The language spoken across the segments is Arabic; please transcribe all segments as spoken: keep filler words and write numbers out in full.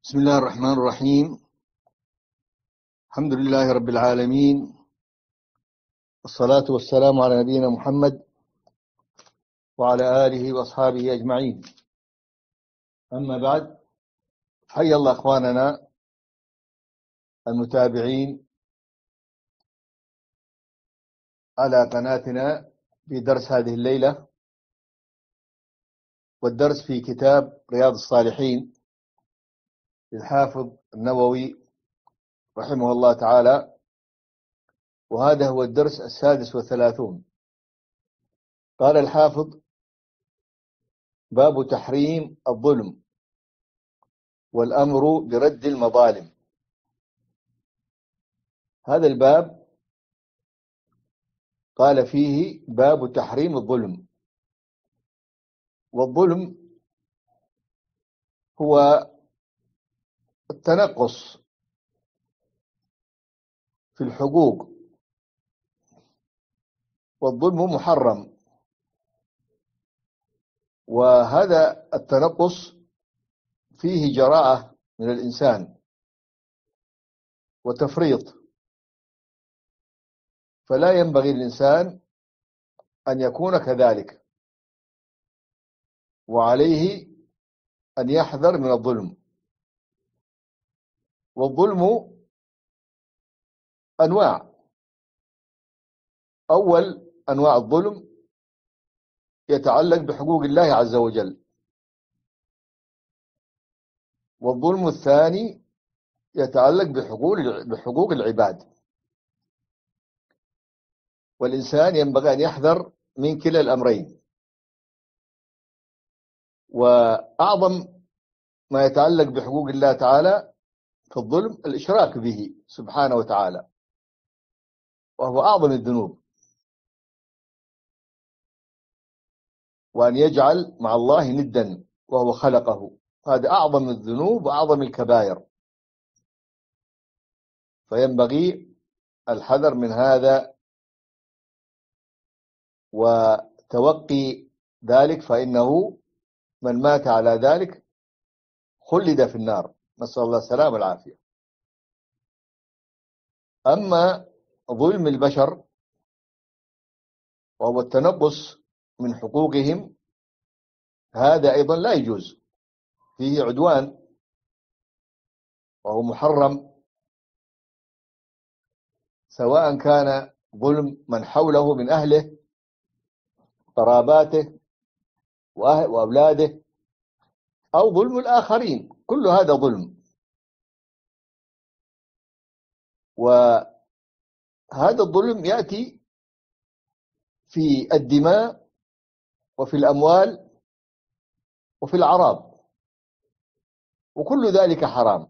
بسم الله الرحمن الرحيم. الحمد لله رب العالمين، والصلاة والسلام على نبينا محمد وعلى آله وأصحابه أجمعين. أما بعد، حيا الله أخواننا المتابعين على قناتنا في درس هذه الليلة، والدرس في كتاب رياض الصالحين للحافظ النووي رحمه الله تعالى، وهذا هو الدرس السادس والثلاثون. قال الحافظ: باب تحريم الظلم والأمر برد المظالم. هذا الباب قال فيه باب تحريم الظلم، والظلم هو التنقص في الحقوق، والظلم محرم، وهذا التنقص فيه جراءة من الإنسان وتفريط، فلا ينبغي للإنسان أن يكون كذلك، وعليه أن يحذر من الظلم. والظلم أنواع. أول أنواع الظلم يتعلق بحقوق الله عز وجل، والظلم الثاني يتعلق بحقوق بحقوق العباد، والإنسان ينبغي أن يحذر من كلا الأمرين. وأعظم ما يتعلق بحقوق الله تعالى في الظلم الإشراك به سبحانه وتعالى، وهو أعظم الذنوب، وأن يجعل مع الله ندا وهو خلقه، هذا أعظم الذنوب وأعظم الكبائر، فينبغي الحذر من هذا وتوقي ذلك، فإنه من مات على ذلك خلد في النار، نسأل الله السلامة والعافية. أما ظلم البشر وهو التنقص من حقوقهم، هذا أيضا لا يجوز، فيه عدوان وهو محرم، سواء كان ظلم من حوله من أهله قراباته وأولاده، أو ظلم الآخرين، كل هذا ظلم. وهذا الظلم يأتي في الدماء وفي الأموال وفي الأعراض، وكل ذلك حرام،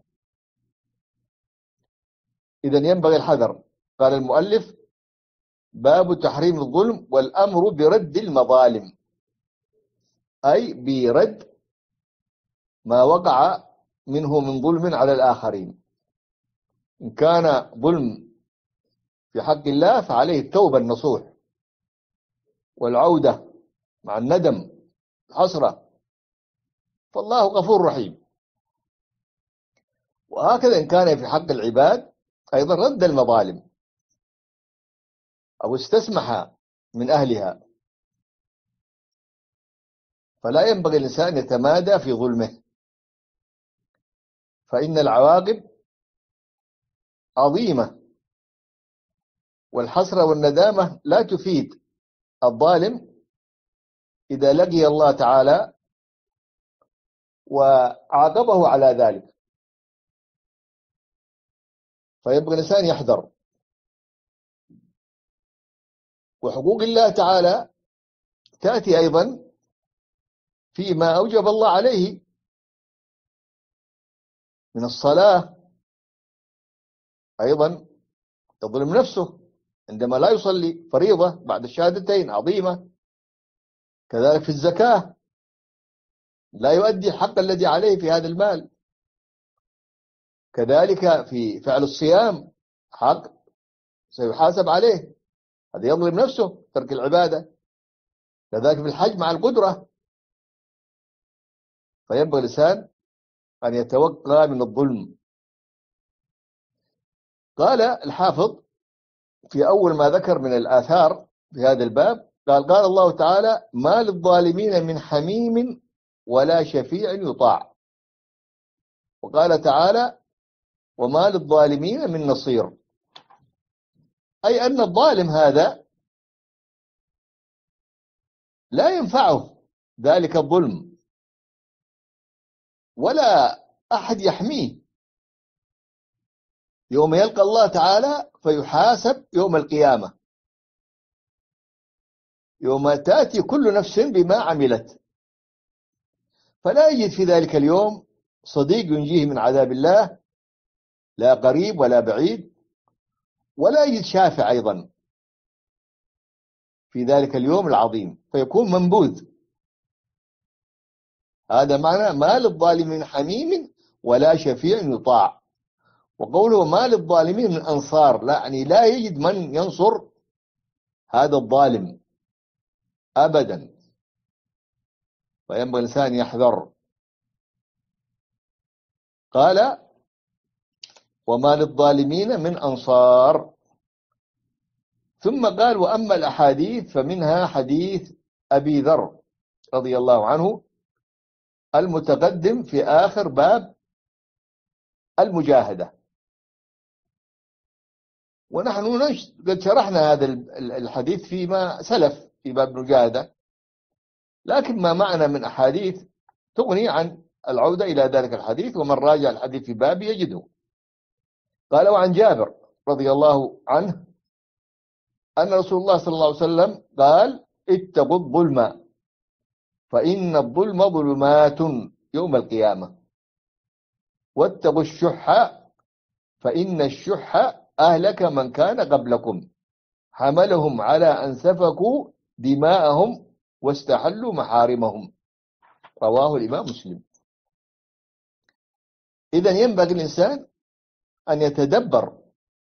إذن ينبغي الحذر. قال المؤلف: باب تحريم الظلم والأمر برد المظالم، أي برد ما وقع منه من ظلم على الآخرين. إن كان ظلم في حق الله فعليه التوبة النصوح والعودة مع الندم الحسرة، فالله غفور رحيم. وهكذا إن كان في حق العباد أيضا رد المظالم أو استسمح من أهلها، فلا ينبغي الإنسان يتمادى في ظلمه، فإن العواقب عظيمة، والحسرة والندامة لا تفيد الظالم إذا لقي الله تعالى وعاقبه على ذلك، فينبغي الإنسان يحذر. وحقوق الله تعالى تأتي أيضا فيما أوجب الله عليه من الصلاة، أيضا يظلم نفسه عندما لا يصلي فريضة بعد الشهادتين عظيمة. كذلك في الزكاة لا يؤدي الحق الذي عليه في هذا المال. كذلك في فعل الصيام حق سيحاسب عليه، هذا يظلم نفسه ترك العبادة. كذلك في الحج مع القدرة، فينبغي الإنسان أن يتوقى من الظلم. قال الحافظ في أول ما ذكر من الآثار في هذا الباب، قال قال الله تعالى: ما للظالمين من حميم ولا شفيع يطاع. وقال تعالى: وما للظالمين من نصير. أي أن الظالم هذا لا ينفعه ذلك الظلم ولا أحد يحميه يوم يلقى الله تعالى فيحاسب يوم القيامة، يوم تأتي كل نفس بما عملت، فلا يجد في ذلك اليوم صديق ينجيه من عذاب الله، لا قريب ولا بعيد، ولا يجد شافع أيضا في ذلك اليوم العظيم، فيكون منبوذ. هذا معنى ما للظالمين حميم ولا شفيع يطاع. وقوله ما للظالمين من أنصار، لا يعني لا يجد من ينصر هذا الظالم أبدا، وينبغي الإنسان يحذر. قال: وما للظالمين من أنصار. ثم قال: وأما الأحاديث فمنها حديث أبي ذر رضي الله عنه المتقدم في آخر باب المجاهدة. ونحن قد شرحنا هذا الحديث فيما سلف في باب المجاهدة، لكن ما معنى من أحاديث تغني عن العودة إلى ذلك الحديث، ومن راجع الحديث في باب يجده. قال: وعن جابر رضي الله عنه أن رسول الله صلى الله عليه وسلم قال: اتقوا الظلم فإن الظلم ظلمات يوم القيامة، واتقوا الشح فإن الشح أهلك من كان قبلكم، حملهم على أن سفكوا دماءهم واستحلوا محارمهم. رواه الإمام مسلم. إذن ينبغي الإنسان أن يتدبر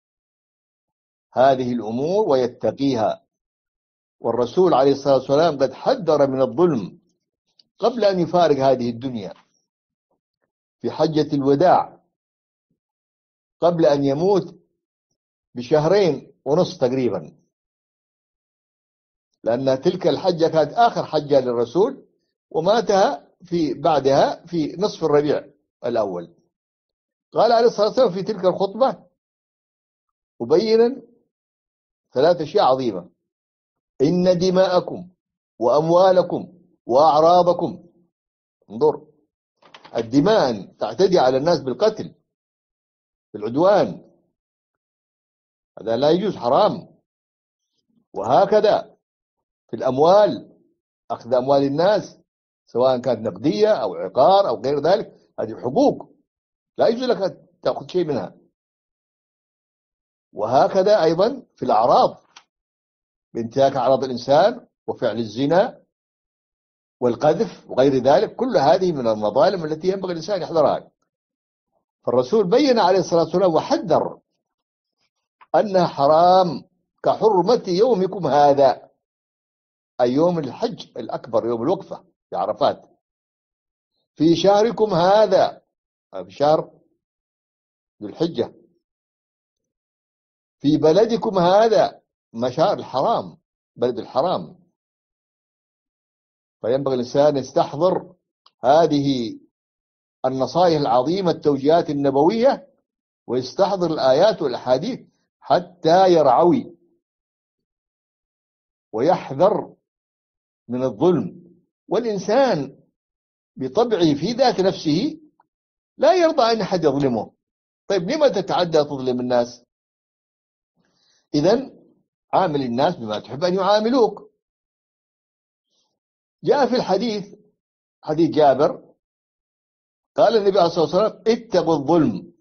هذه الأمور ويتقيها. والرسول عليه الصلاة والسلام قد حذر من الظلم قبل أن يفارق هذه الدنيا في حجة الوداع، قبل أن يموت بشهرين ونصف تقريبا، لأن تلك الحجة كانت آخر حجة للرسول، وماتها في بعدها في نصف الربيع الأول. قال عليه الصلاة والسلام في تلك الخطبة مبينا ثلاث أشياء عظيمة: إن دماءكم وأموالكم وأعراضكم، انظر، الدماء تعتدي على الناس بالقتل بالعدوان، هذا لا يجوز، حرام. وهكذا في الأموال، أخذ أموال الناس سواء كانت نقدية أو عقار أو غير ذلك، هذه حقوق لا يجوز لك تأخذ شيء منها. وهكذا أيضا في الأعراض، بانتهاك أعراض الإنسان وفعل الزنا والقذف وغير ذلك، كل هذه من المظالم التي ينبغي الإنسان يحذرها. فالرسول بين عليه الصلاة والسلام وحذر أنها حرام كحرمة يومكم هذا، أي يوم الحج الأكبر، يوم الوقفة في عرفات، في شهركم هذا، في شهر ذو الحجة، في بلدكم هذا، مشار الحرام، بلد الحرام. فينبغي الإنسان يستحضر هذه النصائح العظيمة، التوجيهات النبوية، ويستحضر الآيات والأحاديث حتى يرعوي ويحذر من الظلم. والإنسان بطبعه في ذات نفسه لا يرضى أن أحد يظلمه. طيب لما تتعدى تظلم الناس؟ إذن عامل الناس بما تحب أن يعاملوك. جاء في الحديث، حديث جابر، قال النبي عليه الصلاة والسلام: اتقوا الظلم.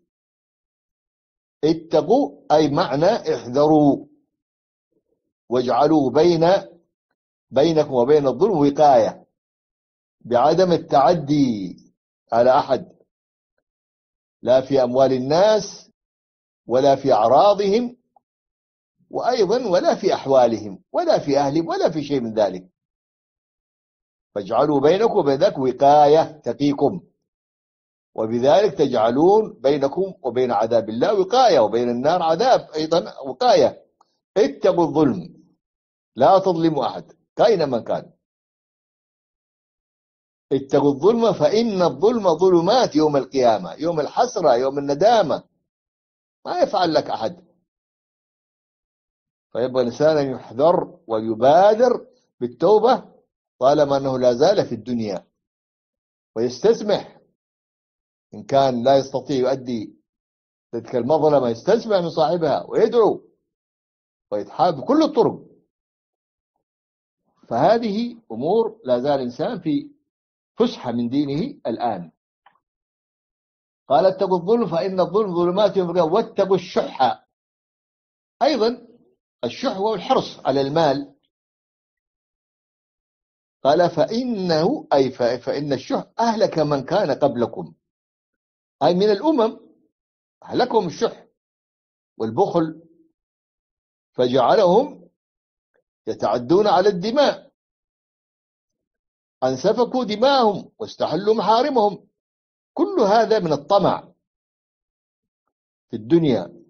اتقوا أي معنى احذروا، واجعلوا بين بينكم وبين الظلم وقاية، بعدم التعدي على أحد، لا في أموال الناس ولا في أعراضهم، وأيضا ولا في أحوالهم ولا في أهلهم ولا في شيء من ذلك. فاجعلوا بينكم وبين ذلك وقاية تقيكم. وبذلك تجعلون بينكم وبين عذاب الله وقاية، وبين النار عذاب أيضا وقاية. اتقوا الظلم، لا تظلموا أحد كائنا من كان. اتقوا الظلم فإن الظلم ظلمات يوم القيامة، يوم الحسرة، يوم الندامة، ما يفعل لك أحد. فيبقى الإنسان أن يحذر ويبادر بالتوبة طالما أنه لا زال في الدنيا، ويستسمح إن كان لا يستطيع يؤدي تلك المظلمة، يستسمح من صاحبها ويدعو ويتحاب بكل الطرق. فهذه أمور لا زال الإنسان في فسحة من دينه الآن. قال اتقوا الظلم فإن الظلم ظلمات يوم القيامة واتقوا الشح. أيضا الشح هو الحرص على المال. قال فإنه أي فإن الشح أهلك من كان قبلكم، أي من الأمم أهلكهم الشح والبخل، فجعلهم يتعدون على الدماء، أن سفكوا دماءهم واستحلوا محارمهم. كل هذا من الطمع في الدنيا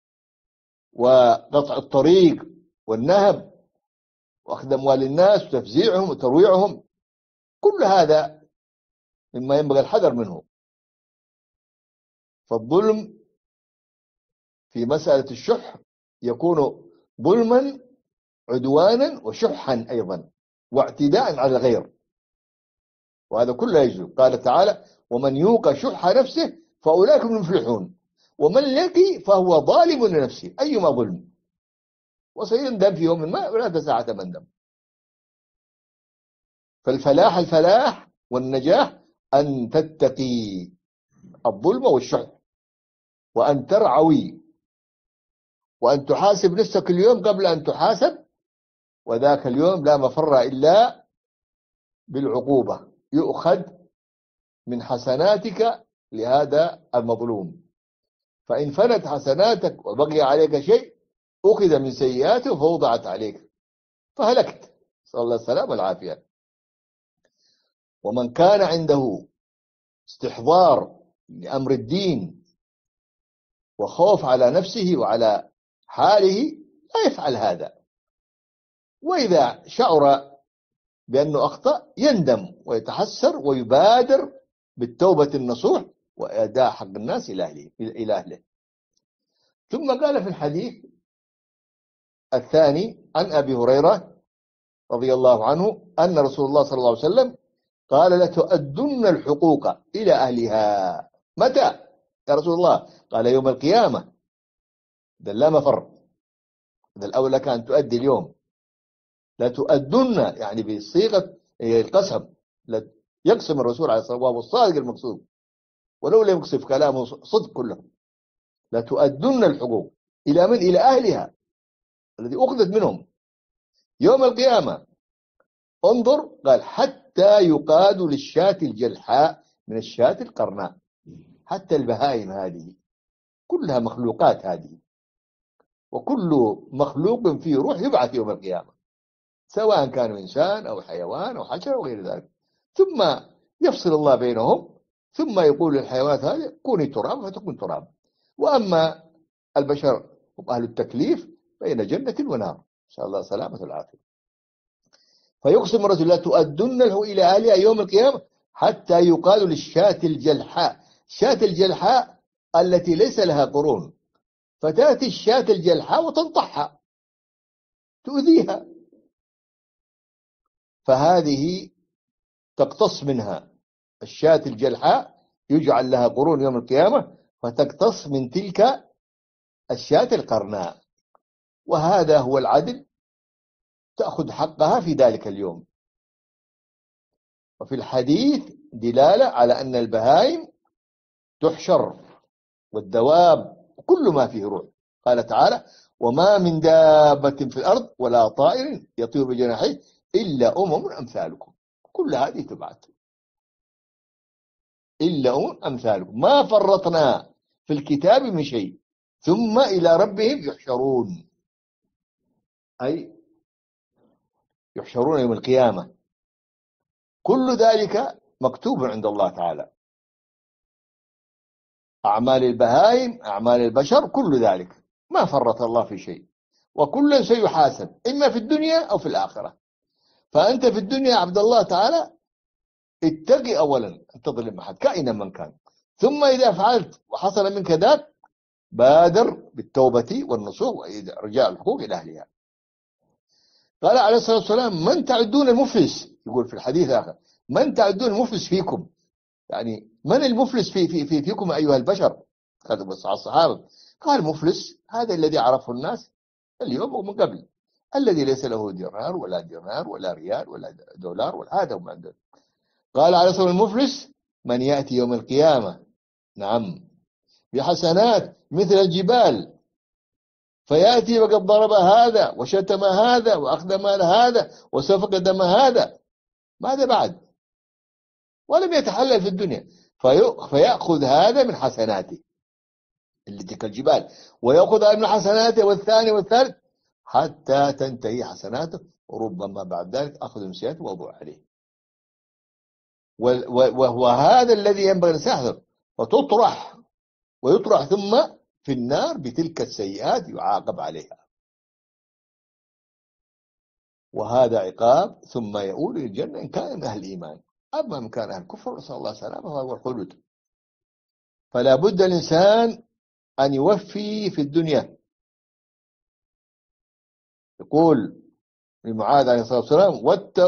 وقطع الطريق والنهب وأخذ أموال الناس وتفزيعهم وترويعهم. كل هذا مما ينبغي الحذر منه. فالظلم في مسألة الشح يكون ظلما عدوانا وشحا أيضا واعتداء على الغير، وهذا كله يجوز. قال تعالى ومن يوق شح نفسه فأولئك هم المفلحون ومن يقي فهو ظالم لنفسه. أيما ظلم وسيندم في يوم ما ولا ساعة مندم. فالفلاح الفلاح والنجاح أن تتقي الظلم والشح، وأن ترعوي، وأن تحاسب نفسك اليوم قبل أن تحاسب، وذاك اليوم لا مفر إلا بالعقوبة، يؤخذ من حسناتك لهذا المظلوم، فإن فنت حسناتك وبقي عليك شيء أخذ من سيئاته فوضعت عليك فهلكت، صلى الله السلام والعافية. ومن كان عنده استحضار لأمر الدين وخوف على نفسه وعلى حاله لا يفعل هذا، وإذا شعر بأنه أخطأ يندم ويتحسر ويبادر بالتوبة النصوح وأداء حق الناس إلى أهله. ثم قال في الحديث الثاني عن أبي هريرة رضي الله عنه أن رسول الله صلى الله عليه وسلم قال لتؤدن الحقوق إلى أهلها. متى يا رسول الله؟ قال يوم القيامة. ده لا مفر، ده الأولى كان تؤدي اليوم. لتؤدن يعني بصيغة القسم، يقسم الرسول عليه الصلاة والسلام والصادق المقصود، ولو لم يقصف كلامه صدق كله. لتؤدن الحقوق إلى من؟ إلى أهلها الذي أخذت منهم يوم القيامة. انظر، قال حتى يقاد للشاة الجلحاء من الشاة القرناء. حتى البهائم هذه كلها مخلوقات هذه، وكل مخلوق فيه روح يبعث يوم القيامة، سواء كانوا إنسان أو حيوان أو حشرة وغير ذلك. ثم يفصل الله بينهم، ثم يقول للحيوانات هذه كوني تراب فتكون تراب. وأما البشر هم أهل التكليف بين جنة ونار، إن شاء الله سلامة والعافية. فيقسم الرسول لا تؤدنه إلى أهلها يوم القيامة حتى يقال للشاة الجلحاء. شاة الجلحاء التي ليس لها قرون، فتأتي الشاة الجلحاء وتنطحها تؤذيها، فهذه تقتص منها. الشاة الجلحاء يجعل لها قرون يوم القيامة فتقتص من تلك الشاة القرناء، وهذا هو العدل، تأخذ حقها في ذلك اليوم. وفي الحديث دلالة على أن البهائم تحشر والدواب وكل ما فيه روح. قال تعالى وما من دابة في الأرض ولا طائر يطير بجناحيه إلا أمم أمثالكم. كل هذه تبعث إلا أمم أمثالكم، ما فرطنا في الكتاب من شيء ثم إلى ربهم يحشرون، أي يحشرون يوم القيامة. كل ذلك مكتوب عند الله تعالى. أعمال البهائم، أعمال البشر، كل ذلك ما فرط الله في شيء، وكل سيحاسب إما في الدنيا أو في الآخرة. فأنت في الدنيا يا عبد الله تعالى اتقي أولا أن تظلم أحد كائنا من كان، ثم إذا فعلت وحصل منك ذاك بادر بالتوبة والنصوح ورجاء الحقوق إلى أهلها. قال عليه الصلاة والسلام: من تعدون المفلس، يقول في الحديث آخر: من تعدون المفلس فيكم، يعني من المفلس في في في فيكم أيها البشر؟ هذا بس على الصحابة. قال: المفلس هذا الذي عرفه الناس اليوم ومن قبل، الذي ليس له دينار ولا دينار ولا ريال ولا دولار ولا، هذا ما عنده. قال عليه الصلاة والسلام: المفلس من يأتي يوم القيامة، نعم، بحسنات مثل الجبال، فيأتي وقد ضرب هذا وشتم هذا وأخذ مال هذا وسفك دم هذا، ماذا بعد؟ ولم يتحلل في الدنيا، فيأخذ هذا من حسناته اللي تلك الجبال، ويأخذ من حسناته والثاني والثالث حتى تنتهي حسناته، وربما بعد ذلك أخذ من سيئاته ووضع عليه. وهو هذا الذي ينبغي أن يحذر، وتطرح ويطرح ثم في النار بتلك السيئات يعاقب عليها، وهذا عقاب، ثم يؤول إلى الجنة إن كان من أهل الإيمان. أما من كان أهل الكفر نسأل الله السلامة فهو الخلود. فلا بد الإنسان أن يوفي في الدنيا. يقول لمعاذ عليه الصلاة والسلام: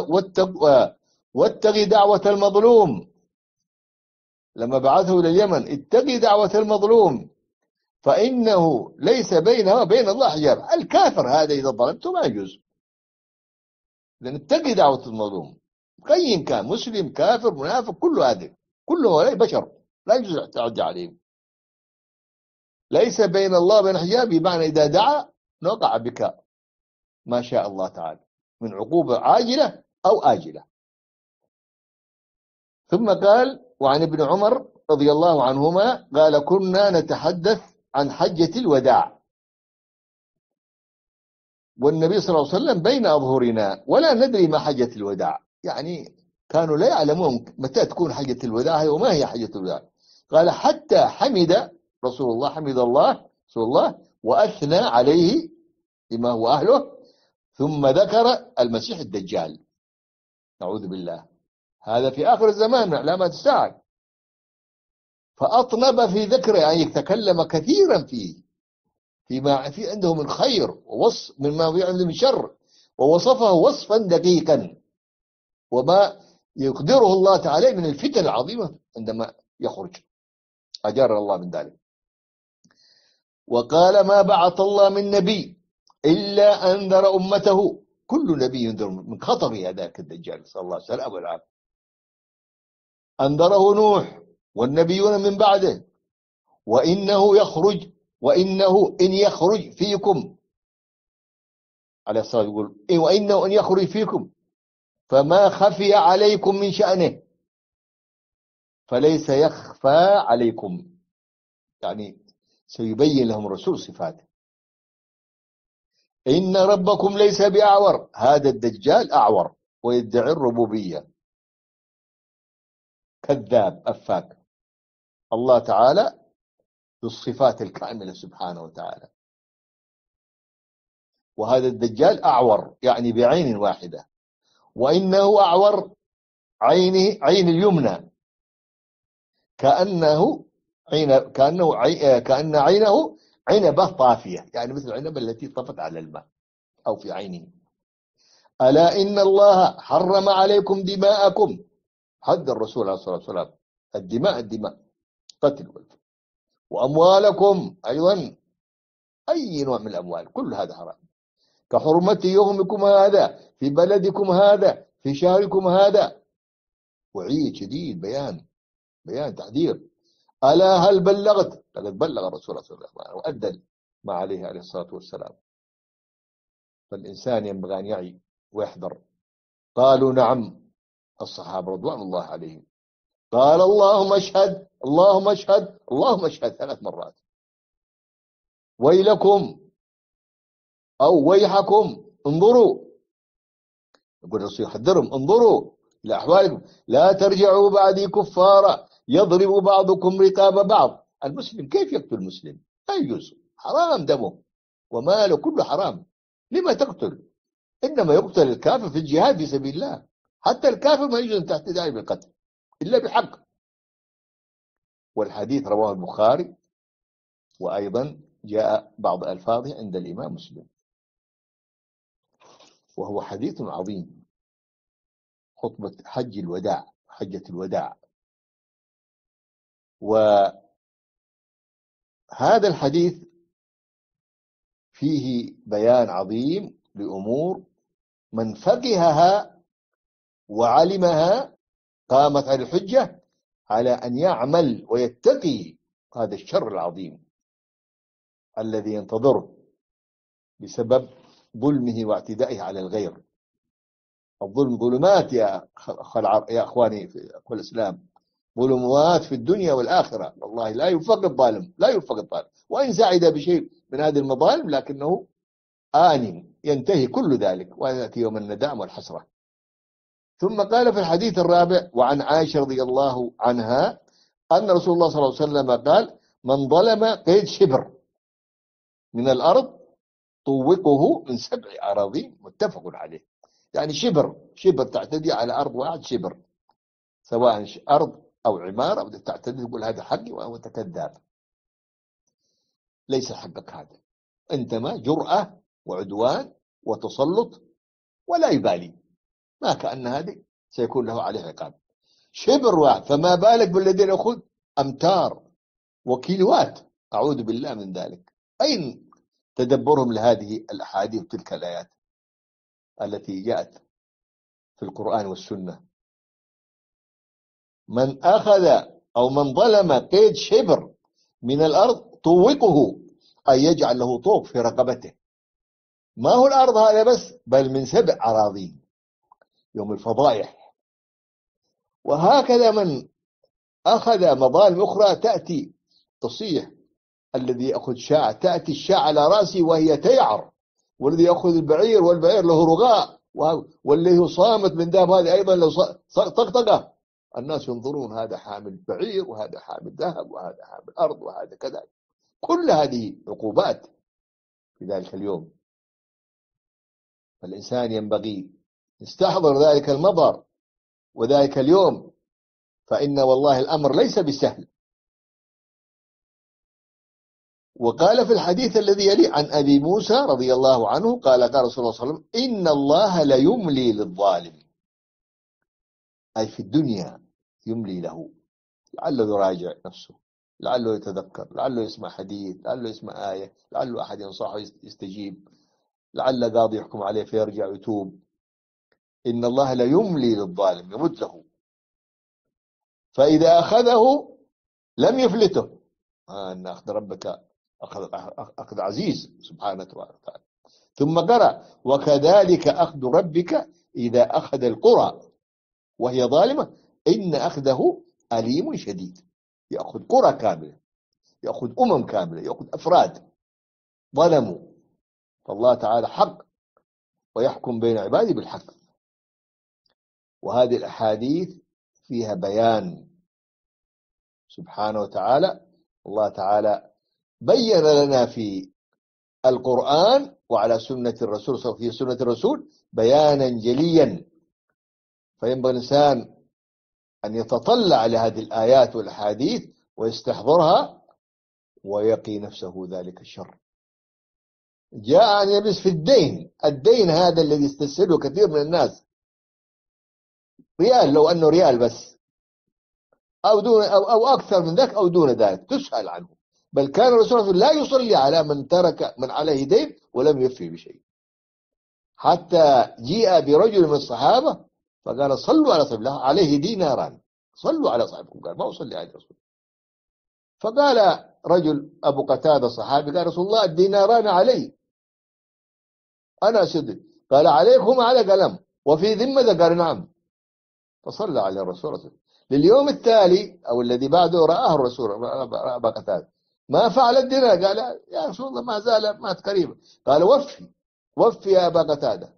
واتقي دعوة المظلوم، لما بعثه إلى اليمن: اتقي دعوة المظلوم فإنه ليس بينها وبين الله حجاب. الكافر هذا إذا ظلمته ما يجوز، لأن اتقي دعوة المظلوم، أي كان مسلم كافر منافق كل هذا كله هؤلاء بشر لا يجوز التعدي عليهم. ليس بين الله وبين حجاب، بمعنى إذا دعا نوقع بك ما شاء الله تعالى من عقوبة عاجلة أو آجلة. ثم قال: وعن ابن عمر رضي الله عنهما قال: كنا نتحدث عن حجة الوداع والنبي صلى الله عليه وسلم بين أظهرنا ولا ندري ما حجة الوداع، يعني كانوا لا يعلمون متى تكون حجة الوداع وما هي حجة الوداع. قال: حتى حمد رسول الله، حمد الله رسول الله وأثنى عليه بما هو أهله، ثم ذكر المسيح الدجال، نعوذ بالله، هذا في آخر الزمان من علامات الساعة، فأطنب في ذكره، يعني يتكلم كثيرا فيه فيما في عنده من خير ووصف مما في عنده من شر، ووصفه وصفا دقيقا، وما يقدره الله تعالى من الفتن العظيمة عندما يخرج، أجار الله من ذلك. وقال: ما بعث الله من نبي إلا أنذر أمته، كل نبي ينذر من خطر هذاك الدجال صلى الله عليه وسلم والعافية. أنذره نوح والنبيون من بعده، وإنه يخرج وإنه إن يخرج فيكم، عليه الصلاة يقول: وإنه إن يخرج فيكم فما خفي عليكم من شأنه فليس يخفى عليكم، يعني سيبين لهم الرسول صفاته. إن ربكم ليس بأعور، هذا الدجال أعور ويدعي الربوبية، كذاب أفاك. الله تعالى بالصفات الكاملة سبحانه وتعالى، وهذا الدجال أعور يعني بعين واحدة، وإنه أعور عينه عين اليمنى كأنه عين كأنه عي كأن عينه عنبة طافية، يعني مثل العنبة التي طفت على الماء أو في عينه. ألا إن الله حرم عليكم دماءكم، حد الرسول عليه الصلاة والسلام الدماء الدماء قتل، وأموالكم أيضا، أي نوع من الأموال كل هذا حرام، كحرمة يومكم هذا في بلدكم هذا في شهركم هذا. وعيد شديد، بيان بيان تحذير. ألا هل بلغت؟ لقد بلغ الرسول صلى الله عليه وسلم وأدى ما عليه عليه الصلاة والسلام. فالإنسان ينبغي أن يعي ويحذر. قالوا: نعم الصحابة رضوان الله عليهم. قال: اللهم اشهد اللهم اشهد اللهم اشهد ثلاث مرات. ويلكم أو ويحكم، انظروا، يقول الرسول يحذرهم: انظروا إلى أحوالكم، لا ترجعوا بعدي كفارا يضرب بعضكم رقاب بعض، المسلم كيف يقتل المسلم؟ لا يجوز، حرام دمه وماله كله حرام. لما تقتل؟ إنما يقتل الكافر في الجهاد في سبيل الله. حتى الكافر ما يجوز أن تعتدي عليه بالقتل إلا بحق. والحديث رواه البخاري، وأيضا جاء بعض ألفاظه عند الإمام مسلم، وهو حديث عظيم، خطبة حج الوداع، حجة الوداع. وهذا الحديث فيه بيان عظيم لأمور من فقهها وعلمها قامت على الحجة على أن يعمل ويتقي هذا الشر العظيم الذي ينتظره بسبب ظلمه واعتدائه على الغير. الظلم ظلمات يا يا أخواني في أخوة الإسلام، ظلمات في الدنيا والآخرة. والله لا يوفق الظالم، لا يوفق الظالم، وإن سعد بشيء من هذه المظالم لكنه آن ينتهي كل ذلك ويأتي يوم الندام والحسرة. ثم قال في الحديث الرابع: وعن عائشة رضي الله عنها أن رسول الله صلى الله عليه وسلم قال: من ظلم قيد شبر من الأرض طوقه من سبع أراضين. متفق عليه. يعني شبر شبر تعتدي على أرض واحد شبر، سواء أرض أو عمارة، أو تعتدي تقول هذا حقي وأنت كذاب. ليس حقك هذا، أنت ما جرأة وعدوان وتسلط ولا يبالي، ما كأن هذه سيكون له عليه عقاب. شبر واحد، فما بالك بالذين يأخذ أمتار وكيلوات. أعوذ بالله من ذلك. أين تدبرهم لهذه الأحاديث وتلك الآيات التي جاءت في القرآن والسنة؟ من أخذ أو من ظلم قيد شبر من الأرض طوقه، أي يجعل له طوق في رقبته. ما هو الأرض هذا بس، بل من سبع أراضين يوم الفضائح. وهكذا من أخذ مظالم أخرى تأتي تصيح. الذي يأخذ شاع تأتي الشاع على رأسه وهي تيعر، والذي يأخذ البعير والبعير له رغاء، والذي هو صامت من ذهب هذه أيضا له طقطقة. الناس ينظرون، هذا حامل بعير وهذا حامل ذهب وهذا حامل أرض وهذا كذا. كل هذه عقوبات في ذلك اليوم. فالإنسان ينبغي يستحضر ذلك المضر وذلك اليوم، فإن والله الأمر ليس بسهل. وقال في الحديث الذي يلي عن أبي موسى رضي الله عنه قال: قال رسول الله صلى الله عليه وسلم: إن الله ليملي للظالم، أي في الدنيا يملي له، لعله يراجع نفسه، لعله يتذكر، لعله يسمع حديث، لعله يسمع آية، لعله أحد ينصحه يستجيب، لعل قاضي يحكم عليه فيرجع ويتوب. إن الله ليملي للظالم، يمد له، فإذا أخذه لم يفلته. آه أن أخذ ربك أخذ, أخذ عزيز سبحانه وتعالى. ثم قرأ: وكذلك أخذ ربك إذا أخذ القرى وهي ظالمة إن أخذه أليم شديد. يأخذ قرى كاملة، يأخذ أمم كاملة، يأخذ أفراد ظلموا، فالله تعالى حق ويحكم بين عباده بالحق. وهذه الأحاديث فيها بيان سبحانه وتعالى. الله تعالى بين لنا في القرآن وعلى سنة الرسول في سنة الرسول بيانا جليا، فينبغي الإنسان أن يتطلع على هذه الآيات والأحاديث ويستحضرها ويقي نفسه ذلك الشر. جاء أن يبس في الدين. الدين هذا الذي يستسهله كثير من الناس، ريال، لو أنه ريال بس أو, دون أو, أو أكثر من ذلك أو دون ذلك تسأل عنه. بل كان الرسول لا يصلي على من ترك من عليه دين ولم يفي بشيء، حتى جيء برجل من الصحابة فقال: صلوا على صاحب الله عليه ديناران، صلوا على صاحبكم. قال: ما أصلي على الرسول. فقال رجل أبو قتادة صحابي قال: رسول الله الديناران علي، أنا صدق. قال: عليكم على قلم وفي ذمة؟ قال: نعم. فصلى على الرسول. لليوم التالي أو الذي بعده رآه الرسول أبا قتادة: ما فعل الدينار؟ قال: يا رسول الله ما زال مات قريبا. قال: وفي وفي يا أبا قتادة.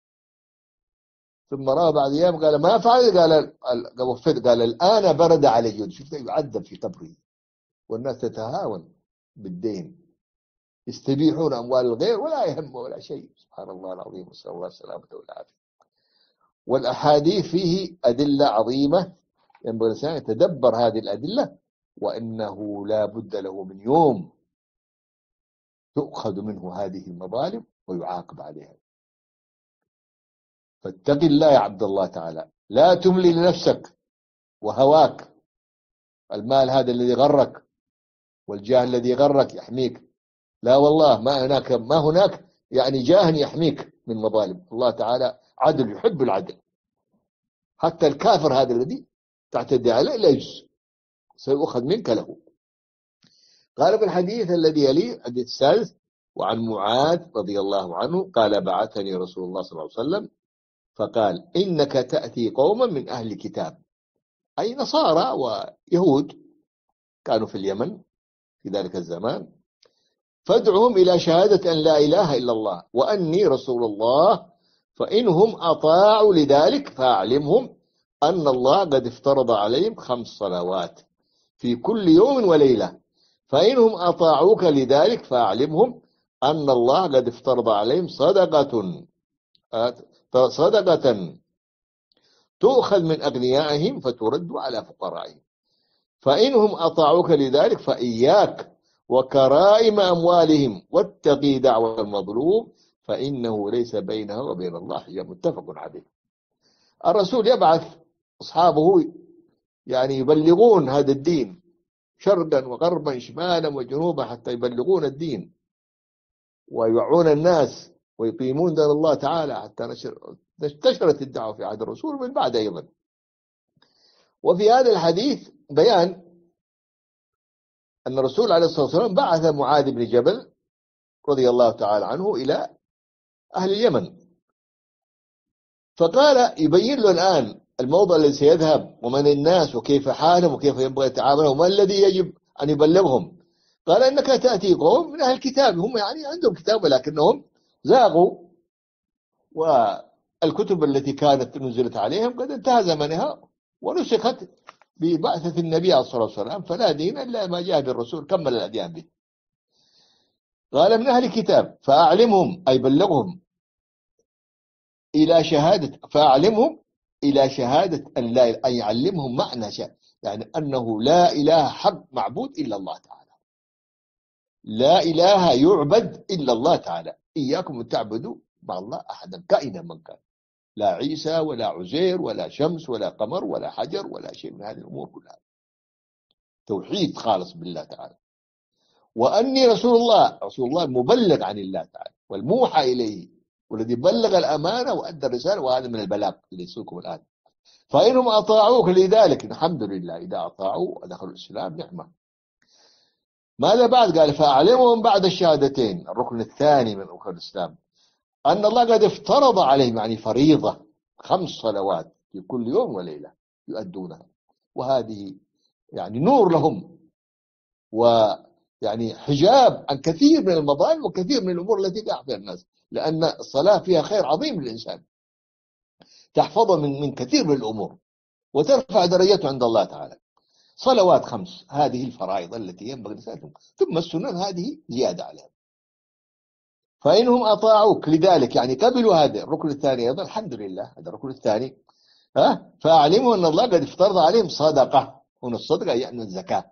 ثم رأى بعد أيام قال: ما فعل؟ قال: وفيت. قال: الآن برد علي جلدي. شفت يعذب في قبره، والناس تتهاون بالدين، يستبيحون أموال الغير ولا يهم ولا شيء. سبحان الله العظيم، نسأل الله السلامة والعافية. والأحاديث فيه أدلة عظيمة ينبغي الإنسان يتدبر هذه الأدلة، وإنه لا بد له من يوم تؤخذ منه هذه المظالم ويعاقب عليها. فاتق الله يا عبد الله تعالى، لا تملي لنفسك وهواك. المال هذا الذي غرك والجاه الذي غرك يحميك، لا والله، ما هناك ما هناك يعني جاه يحميك من مظالم. الله تعالى عدل، يحب العدل. حتى الكافر هذا الذي تعتدي عليه لا يجوز، سيؤخذ منك له. قال في الحديث الذي يليه الحديث السادس: وعن معاذ رضي الله عنه قال: بعثني رسول الله صلى الله عليه وسلم فقال: إنك تأتي قوما من أهل الكتاب، أي نصارى ويهود كانوا في اليمن في ذلك الزمان، فادعهم إلى شهادة أن لا إله إلا الله وأني رسول الله، فإنهم أطاعوا لذلك فأعلمهم أن الله قد افترض عليهم خمس صلوات في كل يوم وليلة، فإنهم أطاعوك لذلك فأعلمهم أن الله قد افترض عليهم صدقة صدقة تؤخذ من أغنيائهم فترد على فقرائهم، فإنهم أطاعوك لذلك فإياك وكرائم أموالهم واتقي دعوة المظلوم فإنه ليس بينها وبين الله حجاب. متفق عليه. الرسول يبعث أصحابه يعني يبلغون هذا الدين شرقا وغربا شمالا وجنوبا حتى يبلغون الدين ويوعون الناس ويقيمون دين الله تعالى، حتى نشر انتشرت الدعوة في عهد الرسول ومن بعد أيضا. وفي هذا الحديث بيان أن الرسول عليه الصلاة والسلام بعث معاذ بن جبل رضي الله تعالى عنه إلى أهل اليمن، فقال يبين له الآن الموضع الذي سيذهب ومن الناس وكيف حالهم وكيف ينبغي يتعاملون وما الذي يجب أن يبلغهم. قال: إنك تأتي قوم من أهل الكتاب، هم يعني عندهم كتاب ولكنهم زاغوا، والكتب التي كانت نزلت عليهم قد انتهى زمنها ونسخت ببعثة النبي عليه الصلاة والسلام، فلا دين إلا ما جاء بالرسول كمل الأديان به. قال: من أهل الكتاب فأعلمهم أي بلغهم إلى شهادة فأعلمهم إلى شهادة أن لا، أي يعلمهم معنى شيء يعني أنه لا إله حق معبود إلا الله تعالى، لا إله يعبد إلا الله تعالى، إياكم أن تعبدوا مع الله أحدا كائنا من كان، لا عيسى ولا عزير ولا شمس ولا قمر ولا حجر ولا شيء من هذه الأمور كلها، توحيد خالص بالله تعالى. وأني رسول الله، رسول الله المبلغ عن الله تعالى والموحى إليه والذي بلغ الأمانة وأدى الرسالة، وهذا من البلاغ اللي يسوكم الآن. فإنهم أطاعوك لذلك، الحمد لله إذا أطاعوا ودخلوا الإسلام نعمة. ماذا بعد؟ قال: فأعلمهم بعد الشهادتين الركن الثاني من أركان الإسلام أن الله قد افترض عليهم يعني فريضة خمس صلوات في كل يوم وليلة يؤدونها، وهذه يعني نور لهم ويعني حجاب عن كثير من المظالم وكثير من الأمور التي تقع فيها الناس، لأن الصلاة فيها خير عظيم للإنسان، تحفظه من من كثير من الأمور وترفع درجته عند الله تعالى. صلوات خمس هذه الفرائض التي ينبغي الإنسان، ثم السنن هذه زيادة عليها. فإنهم أطاعوك لذلك يعني قبلوا هذا الركن الثاني أيضا، الحمد لله هذا الركن الثاني، ها فأعلموا أن الله قد افترض عليهم صدقة. هنا الصدقة يعني الزكاة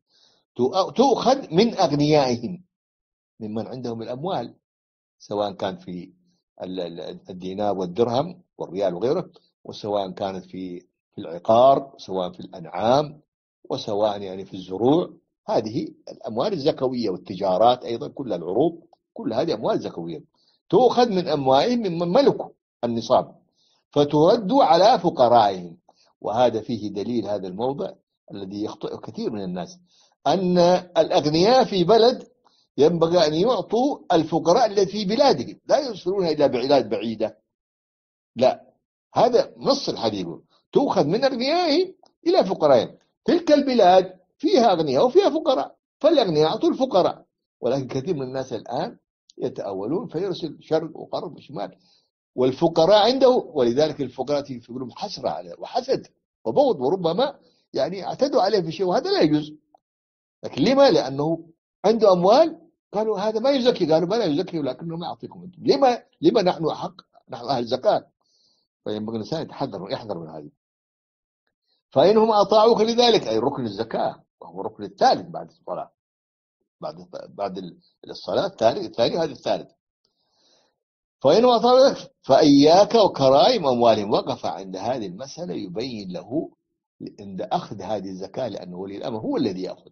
تؤخذ من أغنيائهم ممن عندهم الأموال، سواء كان في الدينار والدرهم والريال وغيره، وسواء كانت في في العقار، سواء في الأنعام، وسواء يعني في الزروع. هذه الأموال الزكوية والتجارات أيضا، كل العروض، كل هذه أموال زكوية تؤخذ من أموالهم ممن ملكوا النصاب فترد على فقرائهم. وهذا فيه دليل هذا الموضع الذي يخطئ كثير من الناس، أن الأغنياء في بلد ينبغي أن يعطوا الفقراء الذي في بلادهم، لا يرسلونها إلى بلاد بعيدة، لا، هذا نص الحديث، تؤخذ من أغنيائهم إلى فقرائهم. تلك البلاد فيها أغنياء وفيها فقراء، فالأغنياء يعطوا الفقراء، ولكن كثير من الناس الآن يتأولون فيرسل شرق وغرب وشمال، والفقراء عنده، ولذلك الفقراء في قلوبهم حسرة عليه وحسد وبغض، وربما يعني اعتدوا عليه في شيء، وهذا لا يجوز. لكن لما؟ لأنه عنده أموال. قالوا هذا ما يزكي، قالوا بلا يزكي ولكنه ما يعطيكم أنتم. لما لما نحن أحق، نحن أهل زكاة. فينبغي الإنسان يتحذر يحذر من هذه. فإنهم أطاعوك لذلك، أي ركن الزكاة وهو الركن الثالث بعد الصلاة، بعد بعد الصلاة الثاني الثاني هذا الثالث. فإنهم أطاعوك فإياك وكرائم أموالهم. وقف عند هذه المسألة يبين له عند أخذ هذه الزكاة، لأنه ولي الأمر هو الذي يأخذ،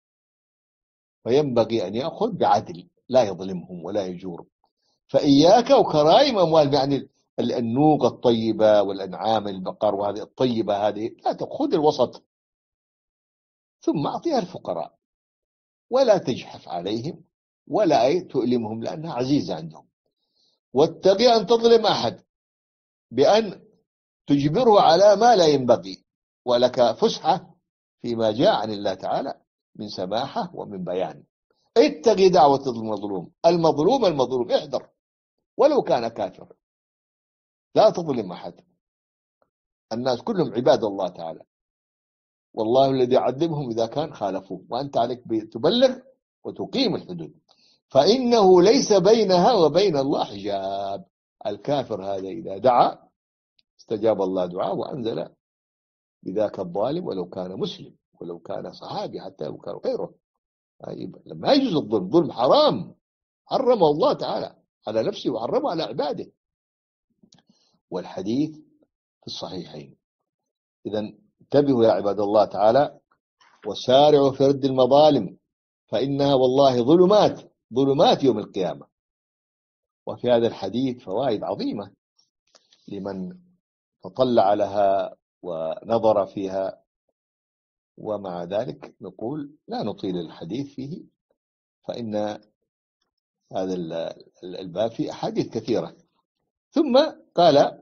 فينبغي أن يأخذ بعدل لا يظلمهم ولا يجور. فإياك وكرائم أموالهم، يعني النوق الطيبة والأنعام البقر وهذه الطيبة هذه لا تأخذ الوسط، ثم أعطيها الفقراء ولا تجحف عليهم ولا تؤلمهم لأنها عزيزة عندهم. واتقي أن تظلم أحد بأن تجبره على ما لا ينبغي، ولك فسحة فيما جاء عن الله تعالى من سماحة ومن بيان. اتقي دعوة المظلوم، المظلوم المظلوم احذر ولو كان كافر، لا تظلم أحد. الناس كلهم عباد الله تعالى، والله الذي يعذبهم إذا كان خالفوه، وأنت عليك تبلغ وتقيم الحدود. فإنه ليس بينها وبين الله حجاب. الكافر هذا إذا دعا استجاب الله دعاءه وأنزل بذاك الظالم ولو كان مسلم ولو كان صحابي حتى لو كان غيره. لما يجوز الظلم، ظلم حرام حرمه الله تعالى على نفسه وحرمه على عباده، والحديث في الصحيحين. إذن انتبهوا يا عباد الله تعالى، وسارعوا في رد المظالم فإنها والله ظلمات ظلمات يوم القيامة. وفي هذا الحديث فوائد عظيمة لمن تطلع لها ونظر فيها. ومع ذلك نقول لا نطيل الحديث فيه، فإن هذا الباب فيه أحاديث كثيرة. ثم قال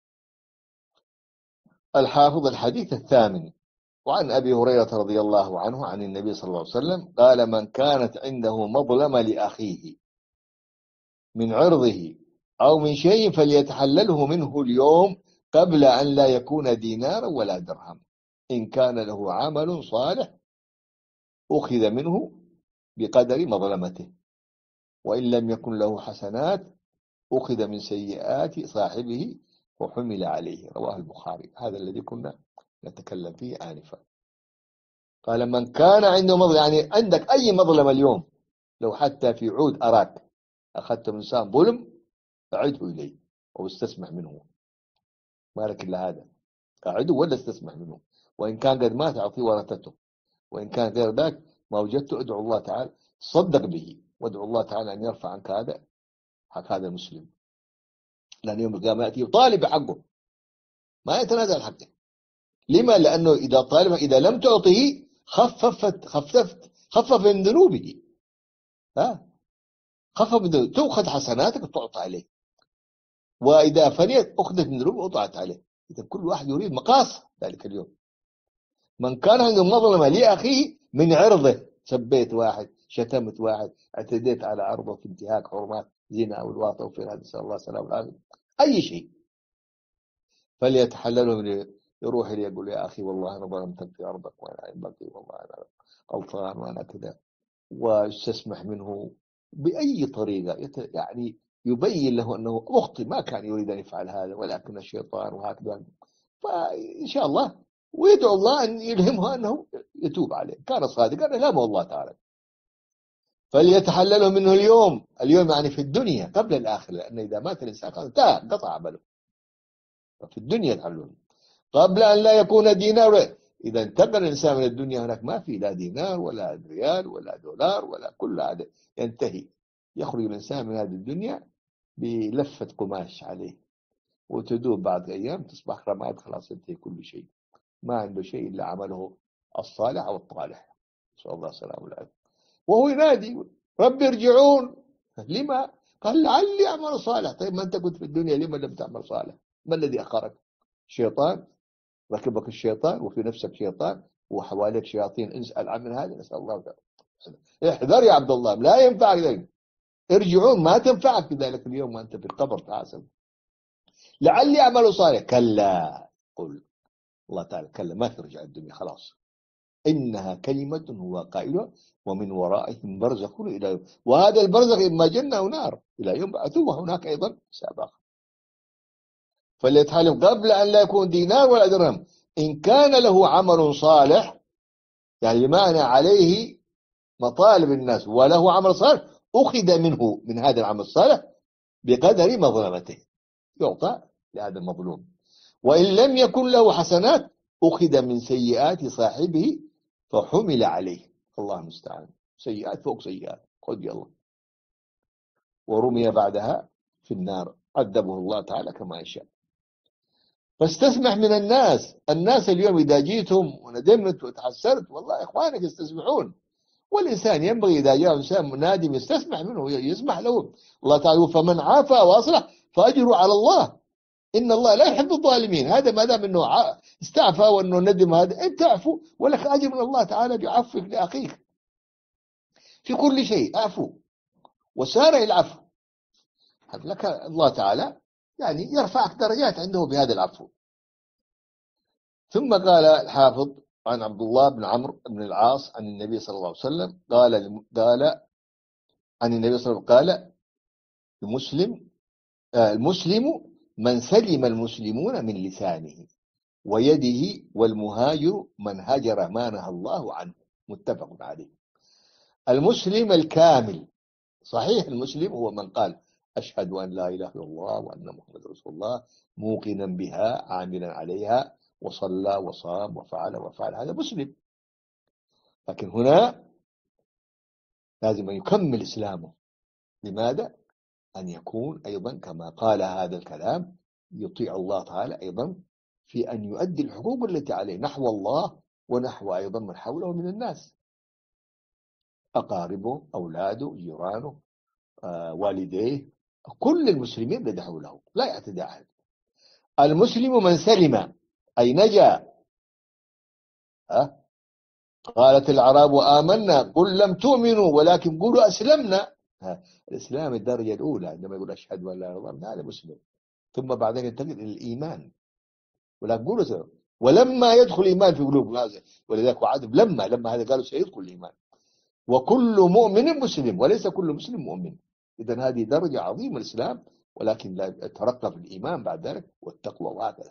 الحافظ الحديث الثامن: وعن أبي هريرة رضي الله عنه عن النبي صلى الله عليه وسلم قال: من كانت عنده مظلمة لأخيه من عرضه أو من شيء فليتحلله منه اليوم قبل أن لا يكون دينارا ولا درهم. إن كان له عمل صالح أخذ منه بقدر مظلمته، وإن لم يكن له حسنات أخذ من سيئات صاحبه وحمل عليه. رواه البخاري. هذا الذي كنا نتكلم فيه آنفا. قال: من كان عنده مظلمة، يعني عندك أي مظلمة اليوم، لو حتى في عود أراك أخذت من إنسان ظلم أعده إليه أو استسمح منه، ما لك إلا هذا، أعده ولا استسمح منه. وإن كان قد مات أعطيه ورثته، وإن كان غير ذلك ما وجدته ادعو الله تعالى صدق به، وادعو الله تعالى أن يرفع عنك هذا حق هذا المسلم، لأن يوم القيامة يأتي طالب حقه ما يتنازل حقه. لما؟ لأنه إذا طالب إذا لم تعطه خففت خففت خفف من ذنوبه، ها خفف من ذنوبه، تأخذ حسناتك وتعطى عليه، وإذا فنيت أخذت من ذنوبه وطعت عليه. إذا كل واحد يريد مقاس ذلك اليوم. من كان عنده مظلمة لأخيه من عرضه، سبيت واحد، شتمت واحد، اعتديت على عرضه في انتهاك حرمات، زنا أو الواطة وفي هذا، نسأل الله السلامة والعافية، أي شيء، فليتحلله من يروح لي يقول: يا أخي والله أنا ظلمتك في أرضك وأنا ينبغي والله أنا غلطان وأنا كذا، واستسمح منه بأي طريقة، يعني يبين له أنه مخطئ، ما كان يريد أن يفعل هذا ولكن الشيطان وهكذا. فإن شاء الله ويدعو الله أن يلهمه أنه يتوب عليه، كان صادقا ألهمه الله تعالى. فليتحلله منه اليوم، اليوم يعني في الدنيا قبل الآخرة، لأن إذا مات الإنسان انتهى قطع عمله، ففي الدنيا يتحلله قبل أن لا يكون دينار. إذا انتقل الإنسان من الدنيا هناك ما في لا دينار ولا ريال ولا دولار ولا كل هذا، ينتهي، يخرج الإنسان من هذه الدنيا بلفة قماش عليه، وتدوب بعد أيام تصبح رماد، خلاص انتهي كل شيء، ما عنده شيء إلا عمله الصالح أو الطالح، نسأل الله السلامة والعافية. وهو ينادي: رب ارجعون. لما؟ قال: لعلي أعمل صالح. طيب ما أنت كنت في الدنيا لما لم تعمل صالح؟ ما الذي أخرك؟ شيطان ركبك الشيطان، وفي نفسك شيطان، وحواليك شياطين انس ألعن من هذا، نسأل الله تعالى. احذر يا عبد الله، لا ينفعك ذلك. ارجعون ما تنفعك ذلك اليوم وأنت في القبر تحاسب. لعلي أعمل صالح. كلا، قل الله تعالى كلا، ما ترجع الدنيا خلاص، إنها كلمة هو قائلها ومن ورائهم برزخ إلى يوم، وهذا البرزخ إما جنة أو نار إلى يوم بعثوه، وهناك أيضا سابق. فليتحلم قبل أن لا يكون دينار ولا درهم إن كان له عمل صالح، يعني بمعنى عليه مطالب الناس وله عمل صالح، أخذ منه من هذا العمل الصالح بقدر مظلمته، يعطى لهذا المظلوم. وإن لم يكن له حسنات أخذ من سيئات صاحبه فحمل عليه، الله المستعان، سيئات فوق سيئات، خذ يلا، ورمي بعدها في النار، عذبه الله تعالى كما يشاء. فاستسمح من الناس. الناس اليوم إذا جيتهم وندمت وتحسرت، والله إخوانك يستسمحون، والإنسان ينبغي إذا جاء إنسان نادم يستسمح منه، يسمح له. الله تعالى فمن عافى وأصلح فأجره على الله، إن الله لا يحب الظالمين. هذا ما دام أنه استعفى وأنه ندم، هذا أنت اعفو ولك أجر من الله تعالى بعفوك لأخيك في كل شيء. اعفو وسارع العفو، لك الله تعالى يعني يرفعك درجات عنده بهذا العفو. ثم قال الحافظ عن عبد الله بن عمرو بن العاص عن النبي صلى الله عليه وسلم قال قال عن النبي صلى الله عليه وسلم قال المسلم آه المسلم من سلم المسلمون من لسانه ويده، والمهاجر من هاجر ما نهى الله عنه، متفق عليه. المسلم الكامل صحيح، المسلم هو من قال أشهد أن لا إله إلا الله وأن محمد رسول الله، موقنا بها عاملا عليها، وصلى وصام وفعل وفعل، هذا مسلم. لكن هنا لازم أن يكمل إسلامه. لماذا؟ أن يكون أيضا كما قال هذا الكلام يطيع الله تعالى أيضا في أن يؤدي الحقوق التي عليه نحو الله ونحو أيضا من حوله من الناس، أقاربه، أولاده، جيرانه، آه، والديه، كل المسلمين الذين حوله لا يعتدي أحد. المسلم من سلم أي نجا. أه؟ قالت الأعراب آمنا قل لم تؤمنوا ولكن قولوا أسلمنا. أه؟ الإسلام الدرجة الأولى عندما يقول أشهد أن لا إله إلا الله هذا مسلم، ثم بعدين ينتقل إلى الإيمان، ولكن قولوا أسلم. ولما يدخل الإيمان في قلوب، ولذلك وعدهم لما لما هذا قالوا سيدخل الإيمان. وكل مؤمن مسلم وليس كل مسلم مؤمن. إذن هذه درجة عظيمة الإسلام، ولكن لا ترقى في الإيمان بعد ذلك والتقوى وهكذا.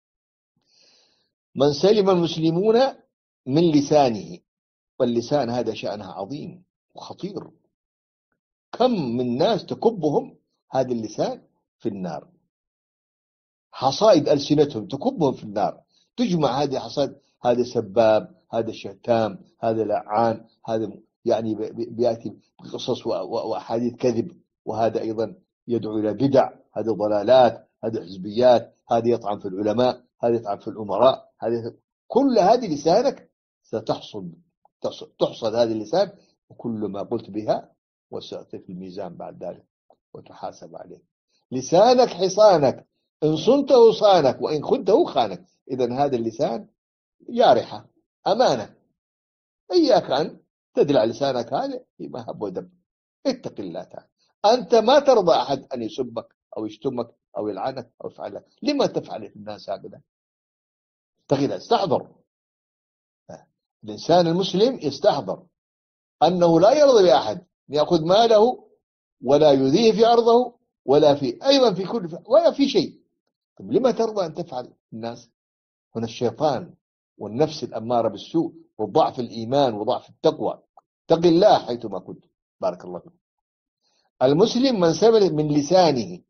من سلم المسلمون من لسانه، واللسان هذا شأنها عظيم وخطير. كم من ناس تكبهم هذا اللسان في النار، حصائد ألسنتهم تكبهم في النار، تجمع هذه حصائد، هذا سباب، هذا شتام، هذا لعان، هذا يعني بيأتي بقصص وأحاديث كذب، وهذا أيضا يدعو إلى بدع، هذا ضلالات، هذا حزبيات، هذا يطعن في العلماء، هذا يطعن في الأمراء، هذا كل هذه لسانك ستحصد تحصد هذه اللسان، وكل ما قلت بها وسأتي في الميزان بعد ذلك وتحاسب عليه. لسانك حصانك، إن صنته صانك وإن خنته خانك. إذن هذا اللسان جارحة أمانة، إياك أن تدلع لسانك هذا فيما هب ودب. اتق الله تعالى. أنت ما ترضى أحد أن يسبك أو يشتمك أو يلعنك أو يفعل لك، لما تفعل في الناس هكذا؟ تغير استحضر. الإنسان المسلم يستحضر أنه لا يرضى بأحد يأخذ ماله ولا يذيه في أرضه ولا في أيضا في كل ولا في شيء. طب لما ترضى أن تفعل الناس؟ هنا الشيطان والنفس الأمارة بالسوء وضعف الإيمان وضعف التقوى. اتق الله حيثما كنت. بارك الله فيك. المسلم من سبل من لسانه،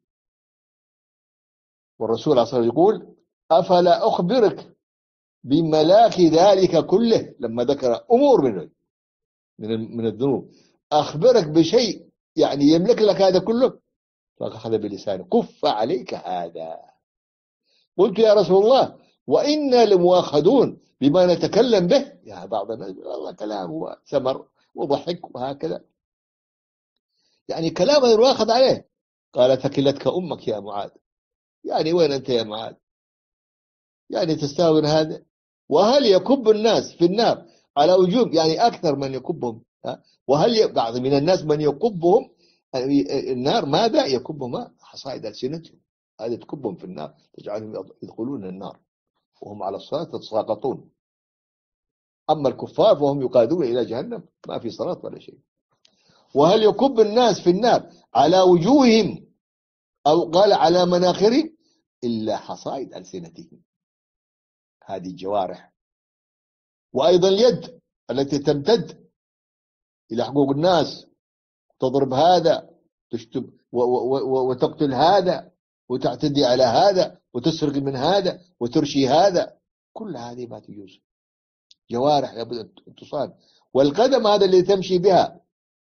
والرسول عليه الصلاة والسلام يقول أفلا أخبرك بملاك ذلك كله، لما ذكر أمور منه من من الذنوب، أخبرك بشيء يعني يملك لك هذا كله، فأخذ بلسانه كف عليك هذا. قلت يا رسول الله وإنا لمؤاخذون بما نتكلم به. يا بعض الناس والله كلامه سمر وضحك وهكذا، يعني كلام يؤاخذ عليه. قال ثكلتك أمك يا معاذ، يعني وين أنت يا معاذ؟ يعني تستاهل هذا؟ وهل يكب الناس في النار على وجوب، يعني أكثر من يكبهم، وهل بعض من الناس من يكبهم النار ماذا يكبهم؟ حصائد ألسنتهم، هذه تكبهم في النار، تجعلهم يدخلون النار وهم على الصلاة يتساقطون. أما الكفار فهم يقادون إلى جهنم، ما في صراط ولا شيء. وهل يكب الناس في النار على وجوههم أو قال على مناخرهم إلا حصائد ألسنتهم، هذه الجوارح. وأيضا اليد التي تمتد إلى حقوق الناس، تضرب هذا، تشتم وتقتل هذا، وتعتدي على هذا، وتسرق من هذا، وترشي هذا، كل هذه ما تجوز. جوارح لابد أن تصان. والقدم هذا اللي تمشي بها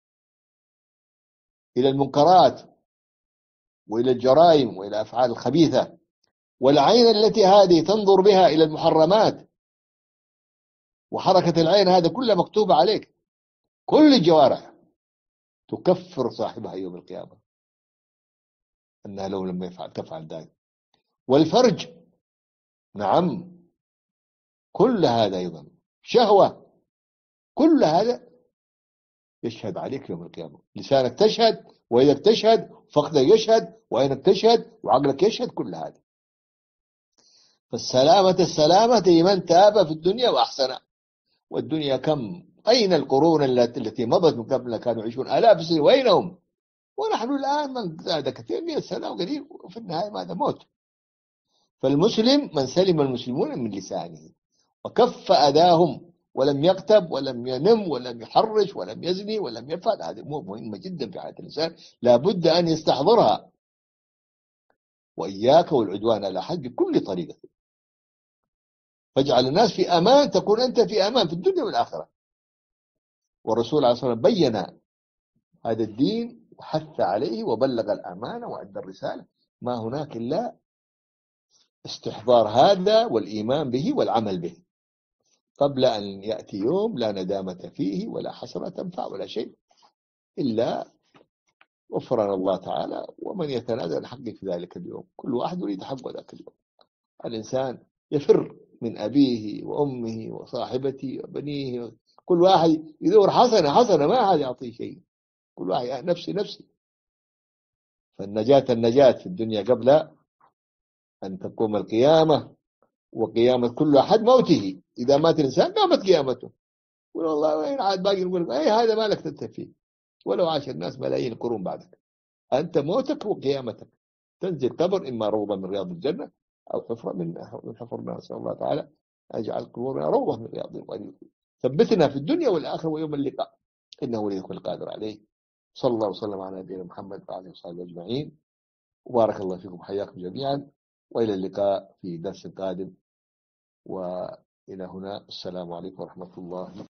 إلى المنكرات وإلى الجرائم وإلى الأفعال الخبيثة. والعين التي هذه تنظر بها إلى المحرمات، وحركة العين هذا كلها مكتوبة عليك. كل الجوارح تكفر صاحبها يوم القيامة أنها لو لم يفعل تفعل ذلك. والفرج نعم، كل هذا أيضا شهوة، كل هذا يشهد عليك يوم القيامة. لسانك تشهد، ويدك تشهد، فخذك يشهد، وعينك تشهد، وعقلك يشهد، كل هذا. فالسلامة السلامة لمن تاب في الدنيا وأحسن. والدنيا كم، أين القرون التي مضت من قبل كانوا يعيشون آلاف السنين، وأينهم؟ ونحن الآن من زاد كثير من السنة وقليل، وفي النهاية ماذا؟ موت. فالمسلم من سلم المسلمون من لسانه وكف أذاهم، ولم يغتب ولم ينم ولم يحرش ولم يزني ولم يفعل. هذه أمور مهمة جدا في حياة الإنسان، لا بد أن يستحضرها. وإياك والعدوان على أحد بكل طريقة. فاجعل الناس في أمان، تكون أنت في أمان في الدنيا والآخرة. والرسول عليه الصلاة والسلام بين هذا الدين وحث عليه وبلغ الأمانة وأدى الرسالة. ما هناك إلا استحضار هذا والإيمان به والعمل به، قبل أن يأتي يوم لا ندامة فيه ولا حسرة تنفع ولا شيء إلا غفران الله تعالى. ومن يتنازل عن حقه في ذلك اليوم، كل واحد يريد حقه ذاك اليوم. الإنسان يفر من أبيه وأمه وصاحبته وبنيه، كل واحد يدور حسنة حسنة، ما حد يعطيه شيء، كل واحد نفسي نفسي. فالنجاة النجاة في الدنيا قبل أن تقوم القيامة، وقيامة كل أحد موته. إذا مات الإنسان قامت قيامته. يقول والله وين عاد باقي؟ نقول أي هذا ما لك تنتفي، ولو عاش الناس ملايين القرون بعدك. أنت موتك وقيامتك، تنزل قبر إما روضة من رياض الجنة أو حفرة من حفر النار. نسأل الله تعالى أن يجعل قبورنا روضة من رياض الجنة. ثبتنا في الدنيا والآخرة ويوم اللقاء، إنه ولي كل قادر عليه. صلى الله وسلم على نبينا محمد وعلى آله وصحبه أجمعين. وبارك الله فيكم، حياكم جميعا، وإلى اللقاء في درس قادم. وإلى هنا، السلام عليكم ورحمة الله.